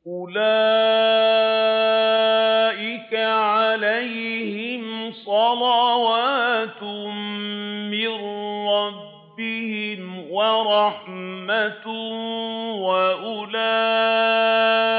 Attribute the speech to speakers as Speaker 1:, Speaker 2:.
Speaker 1: أُولَٰئِكَ عَلَيْهِمْ صَلَوَاتٌ مِّن رَّبِّهِمْ وَرَحْمَةٌ ۖ وَأُولَٰئِكَ